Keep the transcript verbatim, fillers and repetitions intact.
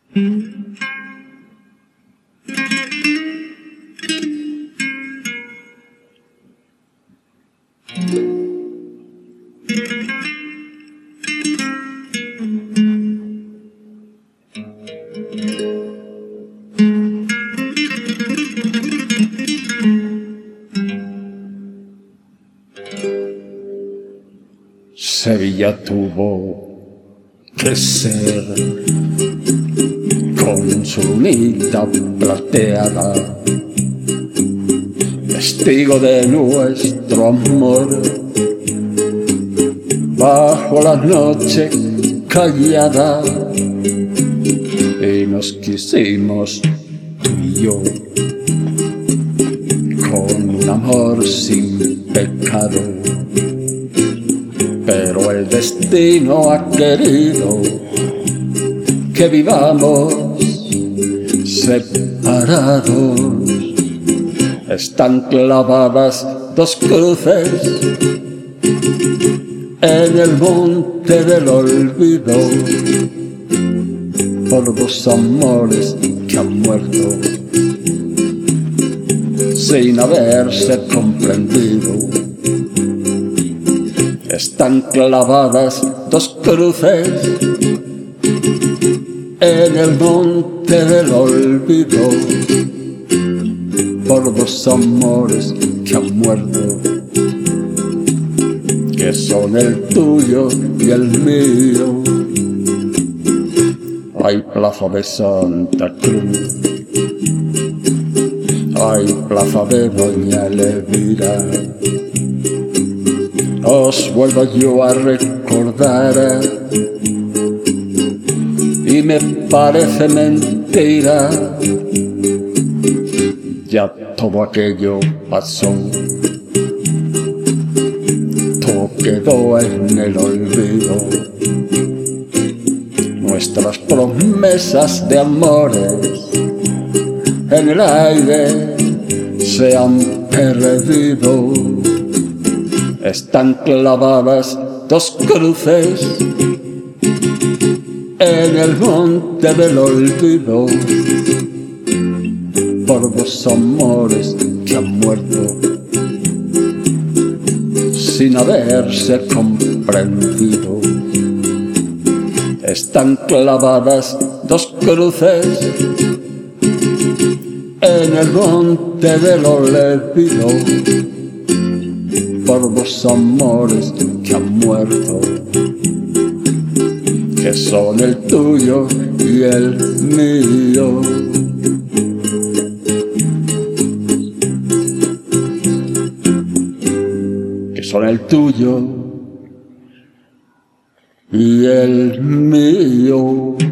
Sevilla tuvo que ser con su lunita plateada, testigo de nuestro amor, bajo la noche callada, y nos quisimos tú y yo, con un amor sin pecado. Pero el destino ha querido que vivamos separados. Están clavadas dos cruces en el monte del olvido por dos amores que han muerto sin haberse comprendido. Están clavadas dos cruces en el monte del olvido por dos amores que han muerto, que son el tuyo y el mío. Hay plaza de Santa Cruz, hay plaza de Doña Elvira. Os vuelvo yo a recordar y me parece mentira, ya todo aquello pasó, todo quedó en el olvido. Nuestras promesas de amores en el aire se han perdido. Están clavadas dos cruces en el monte del olvido por dos amores que han muerto sin haberse comprendido. Están clavadas dos cruces en el monte del olvido por dos amores que han muerto, que son el tuyo y el mío. Que son el tuyo y el mío.